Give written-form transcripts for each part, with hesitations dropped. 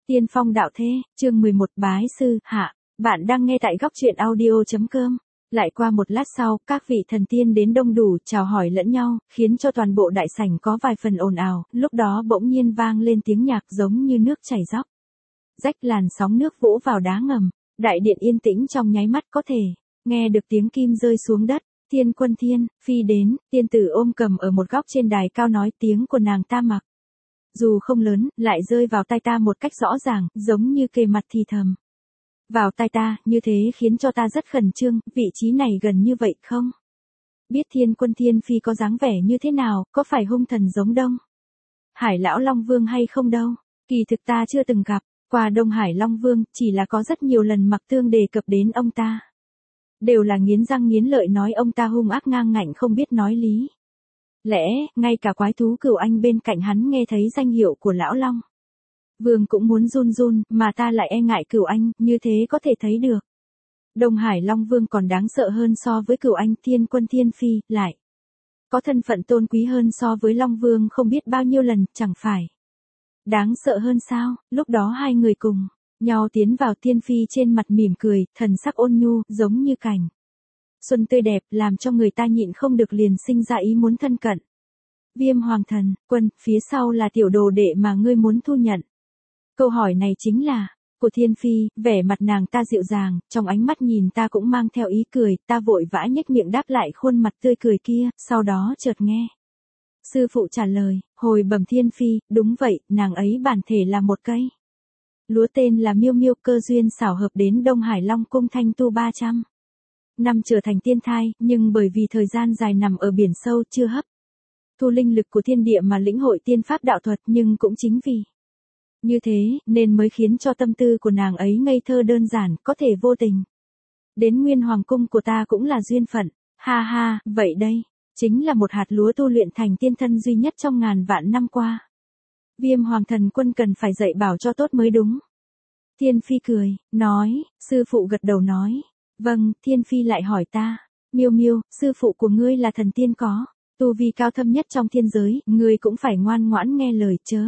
Tiên phong đạo thế, chương 11 bái sư, hạ. Bạn đang nghe tại góc truyện audio.com. Lại qua một lát sau, các vị thần tiên đến đông đủ, chào hỏi lẫn nhau, khiến cho toàn bộ đại sảnh có vài phần ồn ào, lúc đó bỗng nhiên vang lên tiếng nhạc giống như nước chảy dốc. Rách làn sóng nước vỗ vào đá ngầm, đại điện yên tĩnh trong nháy mắt có thể nghe được tiếng kim rơi xuống đất. Thiên Quân Thiên Phi đến, tiên tử ôm cầm ở một góc trên đài cao nói tiếng của nàng ta mặc dù không lớn, lại rơi vào tai ta một cách rõ ràng, giống như kề mặt thì thầm. Vào tai ta, như thế khiến cho ta rất khẩn trương, vị trí này gần như vậy không? Biết Thiên Quân Thiên Phi có dáng vẻ như thế nào, có phải hung thần giống Đông Hải Lão Long Vương hay không đâu? Kỳ thực ta chưa từng gặp qua Đông Hải Long Vương, chỉ là có rất nhiều lần Mặc Tương đề cập đến ông ta. Đều là nghiến răng nghiến lợi nói ông ta hung ác ngang ngạnh không biết nói lý. Lẽ, ngay cả quái thú Cửu Anh bên cạnh hắn nghe thấy danh hiệu của Lão Long Vương cũng muốn run run, mà ta lại e ngại Cửu Anh, như thế có thể thấy được. Đông Hải Long Vương còn đáng sợ hơn so với Cửu Anh. Thiên Quân Thiên Phi, lại có thân phận tôn quý hơn so với Long Vương không biết bao nhiêu lần, chẳng phải đáng sợ hơn sao? Lúc đó hai người cùng nhau tiến vào. Thiên Phi trên mặt mỉm cười, thần sắc ôn nhu, giống như cảnh xuân tươi đẹp, làm cho người ta nhịn không được liền sinh ra ý muốn thân cận. Viêm Hoàng Thần Quân, phía sau là tiểu đồ đệ mà ngươi muốn thu nhận. Câu hỏi này chính là của Thiên Phi, vẻ mặt nàng ta dịu dàng, trong ánh mắt nhìn ta cũng mang theo ý cười, ta vội vã nhếch miệng đáp lại khuôn mặt tươi cười kia, sau đó chợt nghe sư phụ trả lời, hồi bẩm Thiên Phi, đúng vậy, nàng ấy bản thể là một cây lúa tên là Miêu Miêu, cơ duyên xảo hợp đến Đông Hải Long Cung thanh tu 300 năm trở thành tiên thai, nhưng bởi vì thời gian dài nằm ở biển sâu chưa hấp thu linh lực của thiên địa mà lĩnh hội tiên pháp đạo thuật, nhưng cũng chính vì như thế, nên mới khiến cho tâm tư của nàng ấy ngây thơ đơn giản, có thể vô tình đến Nguyên Hoàng Cung của ta cũng là duyên phận. Ha ha, vậy đây chính là một hạt lúa tu luyện thành tiên thân duy nhất trong ngàn vạn năm qua. Viêm Hoàng Thần Quân cần phải dạy bảo cho tốt mới đúng. Thiên Phi cười, nói, sư phụ gật đầu nói. Vâng. Thiên Phi lại hỏi ta, Miêu Miêu, sư phụ của ngươi là thần tiên có tu vi cao thâm nhất trong thiên giới, ngươi cũng phải ngoan ngoãn nghe lời chớ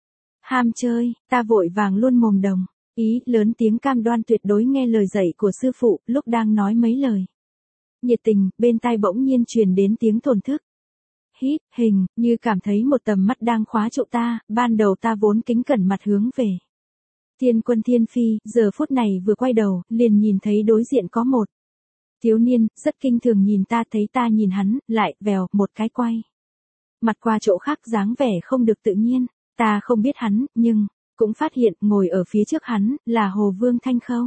ham chơi. Ta vội vàng luôn mồm đồng ý, lớn tiếng cam đoan tuyệt đối nghe lời dạy của sư phụ. Lúc đang nói mấy lời nhiệt tình, bên tai bỗng nhiên truyền đến tiếng thổn thức. Hít, hình như cảm thấy một tầm mắt đang khóa trụ ta. Ban đầu ta vốn kính cẩn mặt hướng về Thiên Quân Thiên Phi, giờ phút này vừa quay đầu, liền nhìn thấy đối diện có một thiếu niên, rất kinh thường nhìn ta, thấy ta nhìn hắn, lại, vèo, một cái quay mặt qua chỗ khác, dáng vẻ không được tự nhiên. Ta không biết hắn, nhưng cũng phát hiện, ngồi ở phía trước hắn, là Hồ Vương Thanh Khâu.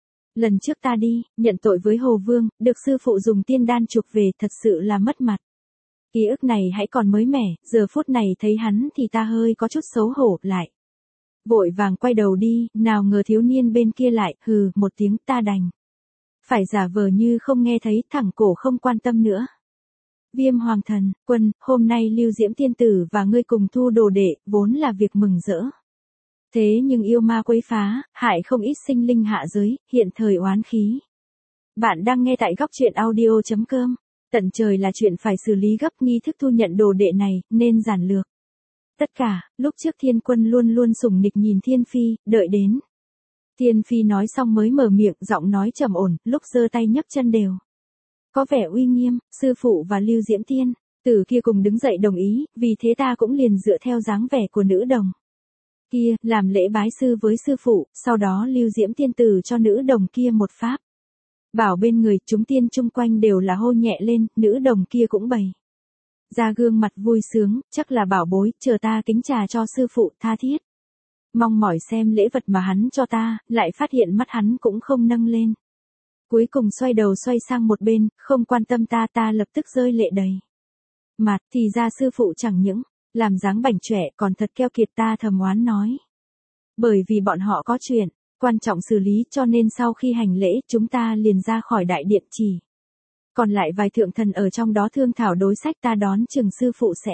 Lần trước ta đi, nhận tội với Hồ Vương, được sư phụ dùng tiên đan chuộc về, thật sự là mất mặt. Ký ức này hãy còn mới mẻ, giờ phút này thấy hắn thì ta hơi có chút xấu hổ, lại vội vàng quay đầu đi, nào ngờ thiếu niên bên kia lại, hừ, một tiếng, ta đành phải giả vờ như không nghe thấy, thẳng cổ không quan tâm nữa. Viêm Hoàng Thần Quân, hôm nay Lưu Diễm tiên tử và ngươi cùng thu đồ đệ, vốn là việc mừng rỡ. Thế nhưng yêu ma quấy phá, hại không ít sinh linh hạ giới, hiện thời oán khí. Bạn đang nghe tại góc truyện audio.com. Tận trời là chuyện phải xử lý gấp, nghi thức thu nhận đồ đệ này, nên giản lược tất cả. Lúc trước Thiên Quân luôn luôn sủng nịch nhìn Thiên Phi, đợi đến Thiên Phi nói xong mới mở miệng, giọng nói trầm ổn, lúc giơ tay nhấc chân đều có vẻ uy nghiêm. Sư phụ và Lưu Diễm tiên tử kia cùng đứng dậy đồng ý, vì thế ta cũng liền dựa theo dáng vẻ của nữ đồng kia, làm lễ bái sư với sư phụ. Sau đó Lưu Diễm tiên tử cho nữ đồng kia một pháp bảo bên người, chúng tiên chung quanh đều là hô nhẹ lên. Nữ đồng kia cũng bày ra gương mặt vui sướng, chắc là bảo bối, chờ ta kính trà cho sư phụ, tha thiết mong mỏi xem lễ vật mà hắn cho ta, lại phát hiện mắt hắn cũng không nâng lên. Cuối cùng xoay đầu xoay sang một bên, không quan tâm ta. Ta lập tức rơi lệ đầy mặt. Thì ra sư phụ chẳng những làm dáng bảnh chọe, còn thật keo kiệt. Ta thầm oán nói, bởi vì bọn họ có chuyện quan trọng xử lý, cho nên sau khi hành lễ, chúng ta liền ra khỏi đại điện, chỉ còn lại vài thượng thần ở trong đó thương thảo đối sách. Ta đón chừng sư phụ sẽ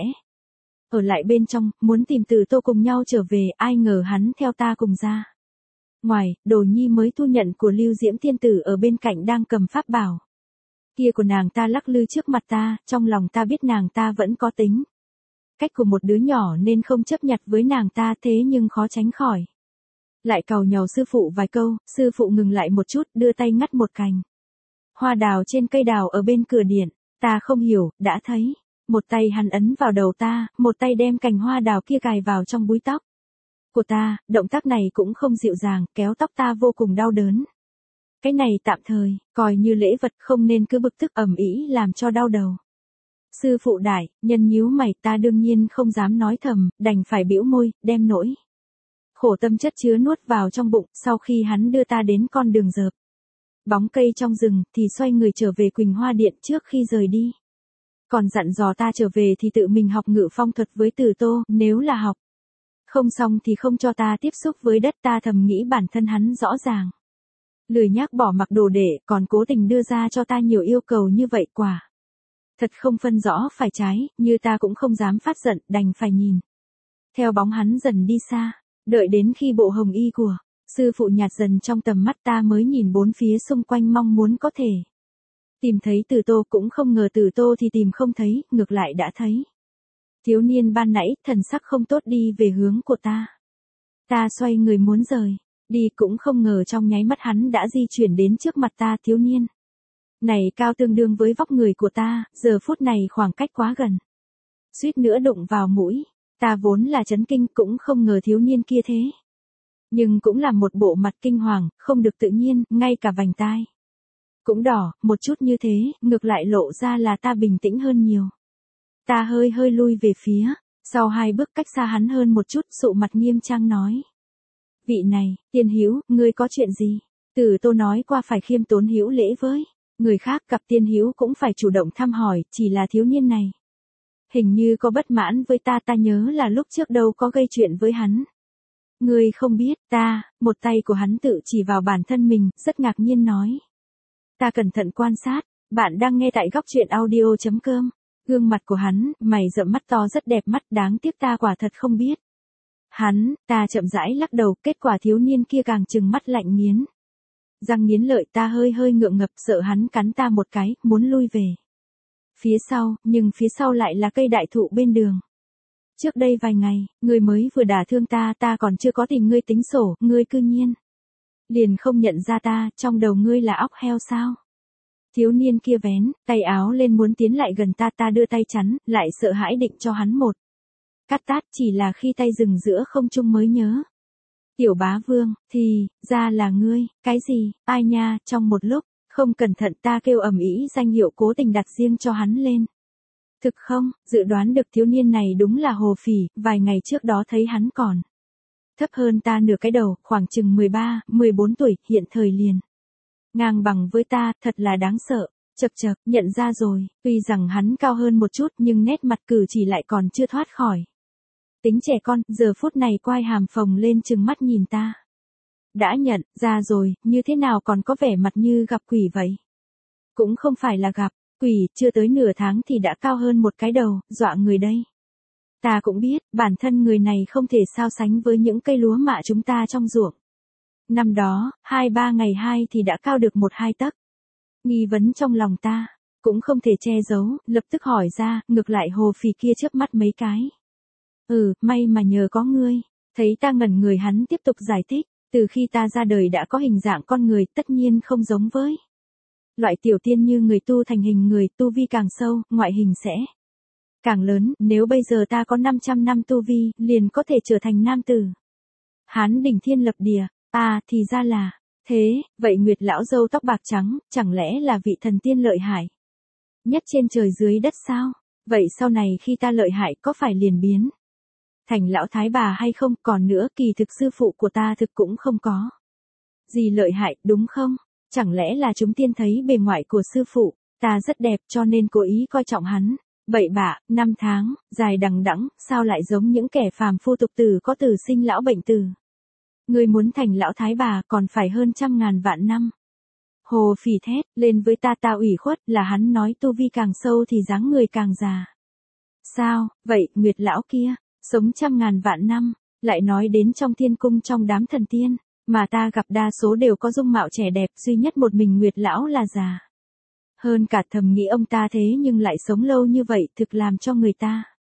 ở lại bên trong, muốn tìm Từ Tô cùng nhau trở về, ai ngờ hắn theo ta cùng ra ngoài. Đồ nhi mới thu nhận của Lưu Diễm tiên tử ở bên cạnh đang cầm pháp bảo kia của nàng ta lắc lư trước mặt ta. Trong lòng ta biết nàng ta vẫn có tính cách của một đứa nhỏ nên không chấp nhặt với nàng ta, thế nhưng khó tránh khỏi Lại càu nhàu sư phụ vài câu, sư phụ ngừng lại một chút, đưa tay ngắt một cành hoa đào trên cây đào ở bên cửa điện. Ta không hiểu, đã thấy. Một tay hắn ấn vào đầu ta, một tay đem cành hoa đào kia cài vào trong búi tóc của ta, động tác này cũng không dịu dàng, kéo tóc ta vô cùng đau đớn. Cái này tạm thời, coi như lễ vật, không nên cứ bực tức ầm ĩ làm cho đau đầu. Sư phụ đại, nhân nhíu mày, ta đương nhiên không dám nói thầm, đành phải bĩu môi, đem nỗi khổ tâm chất chứa nuốt vào trong bụng. Sau khi hắn đưa ta đến con đường rợp bóng cây trong rừng, thì xoay người trở về Quỳnh Hoa Điện trước khi rời đi. Còn dặn dò ta trở về thì tự mình học ngự phong thuật với Từ Tô, nếu là học không xong thì không cho ta tiếp xúc với đất. Ta thầm nghĩ bản thân hắn rõ ràng lười nhác bỏ mặc đồ để, còn cố tình đưa ra cho ta nhiều yêu cầu như vậy, quả thật không phân rõ phải trái, như ta cũng không dám phát giận, đành phải nhìn theo bóng hắn dần đi xa. Đợi đến khi bộ hồng y của sư phụ nhạt dần trong tầm mắt, ta mới nhìn bốn phía xung quanh, mong muốn có thể tìm thấy Từ Tô. Cũng không ngờ Từ Tô thì tìm không thấy, ngược lại đã thấy thiếu niên ban nãy, thần sắc không tốt đi về hướng của ta. Ta xoay người muốn rời đi, cũng không ngờ trong nháy mắt hắn đã di chuyển đến trước mặt ta. Thiếu niên này cao tương đương với vóc người của ta, giờ phút này khoảng cách quá gần, suýt nữa đụng vào mũi. Ta vốn là chấn kinh, cũng không ngờ thiếu niên kia thế nhưng cũng là một bộ mặt kinh hoàng, không được tự nhiên, ngay cả vành tai cũng đỏ, một chút như thế, ngược lại lộ ra là ta bình tĩnh hơn nhiều. Ta hơi hơi lui về phía sau 2 bước, cách xa hắn hơn một chút, sụ mặt nghiêm trang nói: vị này, Tiên Hữu, ngươi có chuyện gì? Từ Tô nói qua phải khiêm tốn hữu lễ với người khác, gặp Tiên Hữu cũng phải chủ động thăm hỏi, chỉ là thiếu niên này hình như có bất mãn với ta. Ta nhớ là lúc trước đâu có gây chuyện với hắn. Ngươi không biết. Ta, một tay của hắn tự chỉ vào bản thân mình, rất ngạc nhiên nói. Ta cẩn thận quan sát, bạn đang nghe tại góc truyện audio.com. Gương mặt của hắn, mày rậm mắt to rất đẹp mắt, đáng tiếc ta quả thật không biết hắn. Ta chậm rãi lắc đầu, kết quả thiếu niên kia càng trừng mắt lạnh nghiến răng nghiến lợi. Ta hơi hơi ngượng ngập, sợ hắn cắn ta một cái, muốn lui về phía sau, nhưng phía sau lại là cây đại thụ bên đường. Trước đây vài ngày, ngươi mới vừa đả thương ta, ta còn chưa có tìm ngươi tính sổ, ngươi cư nhiên liền không nhận ra ta, trong đầu ngươi là óc heo sao? Thiếu niên kia vén tay áo lên muốn tiến lại gần ta. Ta đưa tay chắn, lại sợ hãi định cho hắn một cắt tát, chỉ là khi tay dừng giữa không trung mới nhớ. Tiểu bá vương, thì ra là ngươi. Cái gì? Ai nha? Trong một lúc không cẩn thận, ta kêu ầm ĩ danh hiệu, cố tình đặt riêng cho hắn lên. Thực không, dự đoán được thiếu niên này đúng là hồ phỉ, vài ngày trước đó thấy hắn còn thấp hơn ta nửa cái đầu, khoảng chừng 13, 14 tuổi, hiện thời liền ngang bằng với ta, thật là đáng sợ. Chậc chậc, nhận ra rồi, tuy rằng hắn cao hơn một chút nhưng nét mặt cử chỉ lại còn chưa thoát khỏi tính trẻ con. Giờ phút này quai hàm phồng lên trừng mắt nhìn ta. Đã nhận ra rồi, như thế nào còn có vẻ mặt như gặp quỷ vậy? Cũng không phải là gặp quỷ, chưa tới nửa tháng thì đã cao hơn một cái đầu, dọa người đây. Ta cũng biết, bản thân người này không thể so sánh với những cây lúa mạ chúng ta trong ruộng. Năm đó, 2-3 ngày thì đã cao được 1-2 tấc. Nghi vấn trong lòng ta cũng không thể che giấu, lập tức hỏi ra. Ngược lại hồ phì kia chớp mắt mấy cái. May mà nhờ có ngươi. Thấy ta ngẩn người, hắn tiếp tục giải thích. Từ khi ta ra đời đã có hình dạng con người, tất nhiên không giống với loại tiểu tiên như người. Tu thành hình người, tu vi càng sâu, ngoại hình sẽ càng lớn. Nếu bây giờ ta có 500 năm tu vi, liền có thể trở thành nam tử Hán đỉnh thiên lập địa. Thì ra là thế. Vậy Nguyệt lão râu tóc bạc trắng, chẳng lẽ là vị thần tiên lợi hại nhất trên trời dưới đất sao? Vậy sau này khi ta lợi hại có phải liền biến thành lão thái bà hay không? Còn nữa, kỳ thực sư phụ của ta thực cũng không có gì lợi hại, đúng không? Chẳng lẽ là chúng tiên thấy bề ngoài của sư phụ ta rất đẹp cho nên cố ý coi trọng hắn? Bậy bạ, 5 tháng, dài đằng đẵng, sao lại giống những kẻ phàm phu tục tử có tử sinh lão bệnh tử? Ngươi muốn thành lão thái bà còn phải hơn 100.000 vạn năm. Hồ phỉ thét lên với ta. Ta ủy khuất, là hắn nói tu vi càng sâu thì dáng người càng già. Sao, vậy, Nguyệt lão kia sống 100.000 vạn năm, lại nói đến trong thiên cung trong đám thần tiên, mà ta gặp đa số đều có dung mạo trẻ đẹp, duy nhất một mình Nguyệt lão là già hơn cả. Thầm nghĩ ông ta thế nhưng lại sống lâu như vậy, thực làm cho người ta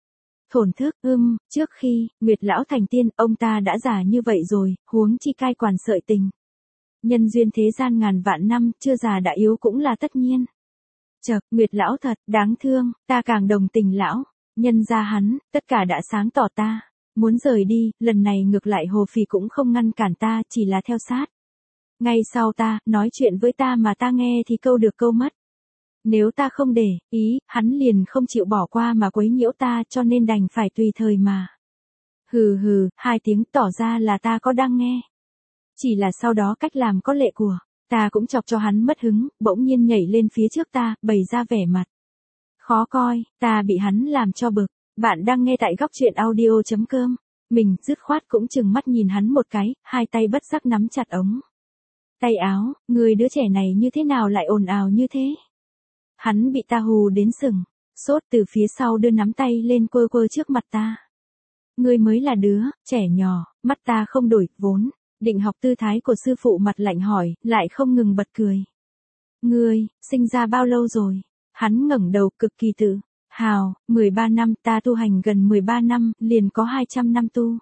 Thổn thức, trước khi, Nguyệt lão thành tiên, ông ta đã già như vậy rồi, huống chi cai quản sợi tình. Nhân duyên thế gian ngàn vạn năm, chưa già đã yếu cũng là tất nhiên. Chậc, Nguyệt lão thật, đáng thương, ta càng đồng tình lão. Nhân ra hắn, tất cả đã sáng tỏ ta. Muốn rời đi, lần này ngược lại Hồ Phỉ cũng không ngăn cản ta, chỉ là theo sát. Ngay sau ta, nói chuyện với ta mà ta nghe thì câu được câu mất. Nếu ta không để ý, hắn liền không chịu bỏ qua mà quấy nhiễu ta, cho nên đành phải tùy thời mà. Hừ hừ, 2 tiếng tỏ ra là ta có đang nghe. Chỉ là sau đó cách làm có lệ của, ta cũng chọc cho hắn mất hứng, bỗng nhiên nhảy lên phía trước ta, bày ra vẻ mặt khó coi, ta bị hắn làm cho bực. Bạn đang nghe tại góc truyện audio.com. Mình dứt khoát cũng chừng mắt nhìn hắn một cái, 2 tay bất giác nắm chặt ống tay áo, người đứa trẻ này như thế nào lại ồn ào như thế? Hắn bị ta hù đến sừng sốt, từ phía sau đưa nắm tay lên quơ quơ trước mặt ta. Ngươi mới là đứa trẻ nhỏ, mắt ta không đổi, vốn định học tư thái của sư phụ mặt lạnh hỏi, lại không ngừng bật cười. Ngươi, sinh ra bao lâu rồi? Hắn ngẩng đầu cực kỳ tự hào, 13 năm, ta tu hành gần 13 năm, liền có 200 năm tu.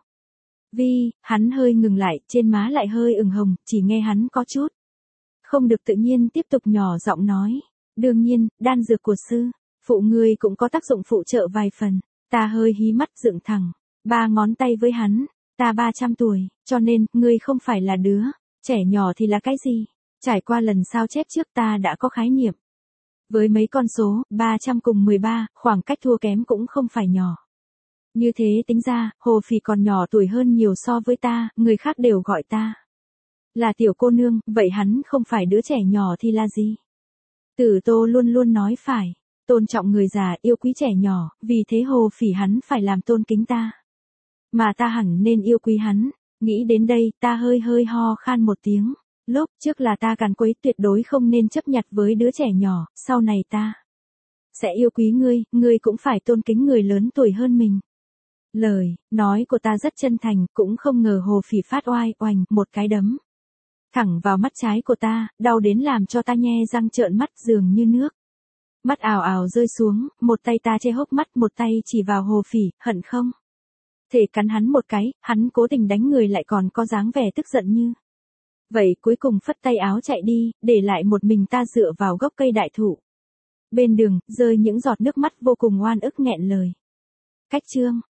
Hắn hơi ngừng lại, trên má lại hơi ửng hồng, chỉ nghe hắn có chút không được tự nhiên tiếp tục nhỏ giọng nói. Đương nhiên, đan dược của sư phụ ngươi cũng có tác dụng phụ trợ vài phần. Ta hơi hí mắt dựng thẳng 3 ngón tay với hắn. Ta 300 tuổi, cho nên, ngươi không phải là đứa trẻ nhỏ thì là cái gì? Trải qua lần sao chép trước ta đã có khái niệm. Với mấy con số, 300 cùng 13, khoảng cách thua kém cũng không phải nhỏ. Như thế tính ra, Hồ Phỉ còn nhỏ tuổi hơn nhiều so với ta, người khác đều gọi ta là tiểu cô nương, vậy hắn không phải đứa trẻ nhỏ thì là gì? Tử Tô luôn luôn nói phải tôn trọng người già, yêu quý trẻ nhỏ, vì thế Hồ Phỉ hắn phải làm tôn kính ta. Mà ta hẳn nên yêu quý hắn. Nghĩ đến đây, ta hơi ho khan một tiếng. Lúc trước là ta càn quấy, tuyệt đối không nên chấp nhặt với đứa trẻ nhỏ, sau này ta sẽ yêu quý ngươi cũng phải tôn kính người lớn tuổi hơn mình. Lời nói của ta rất chân thành, cũng không ngờ Hồ Phỉ phát oanh một cái đấm thẳng vào mắt trái của ta, đau đến làm cho ta nhe răng trợn mắt, dường như nước mắt ào ào rơi xuống, một tay ta che hốc mắt, một tay chỉ vào Hồ Phỉ, hận không thể cắn hắn một cái. Hắn cố tình đánh người lại còn có dáng vẻ tức giận như vậy, cuối cùng phất tay áo chạy đi, để lại một mình ta dựa vào gốc cây đại thụ. Bên đường, rơi những giọt nước mắt vô cùng oan ức nghẹn lời. Cách chương